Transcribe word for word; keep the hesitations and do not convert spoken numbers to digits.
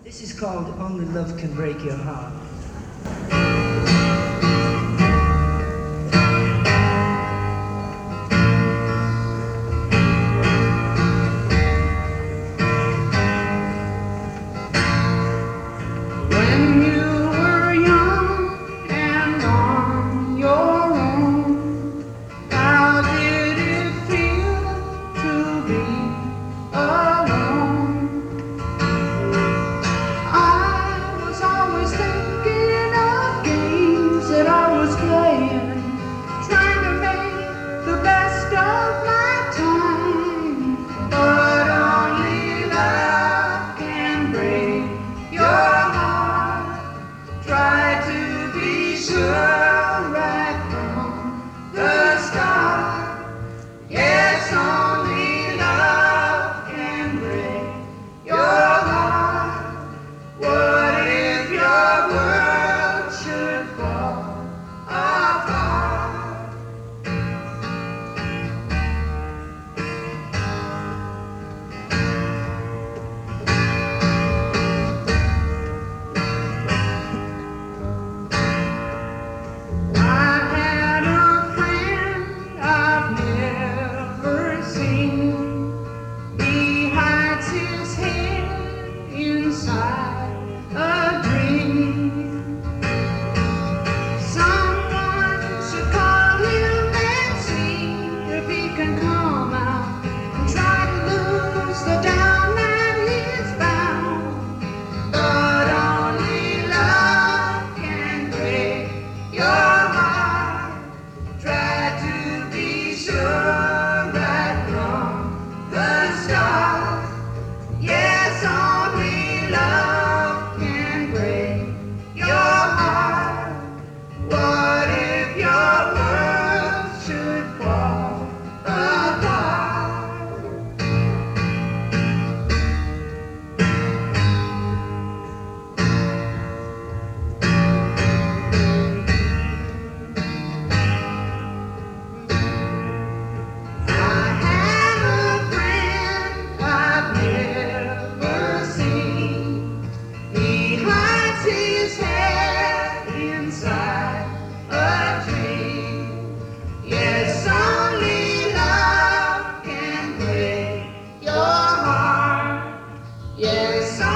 This is called Only Love Can Break Your Heart. When you were young and on your own, how did it feel to be alone? I was always thinking of games that I was playing, trying to make the best of my time. But only love can break your heart. Try to be sure right from the start. Yes, only love can break your heart. What if your world should fall apart? I had a friend I've never seen. He hides his head inside a dream. Someone should call him and see if he can come out and try to lose the down that he's bound. But only love can break your heart. Try to be sure right from the start. Yes, only love can break your heart. What if your world should fall apart? I had a friend I've never seen. He hides his head inside a dream. Yes, only love can break your heart. Yes,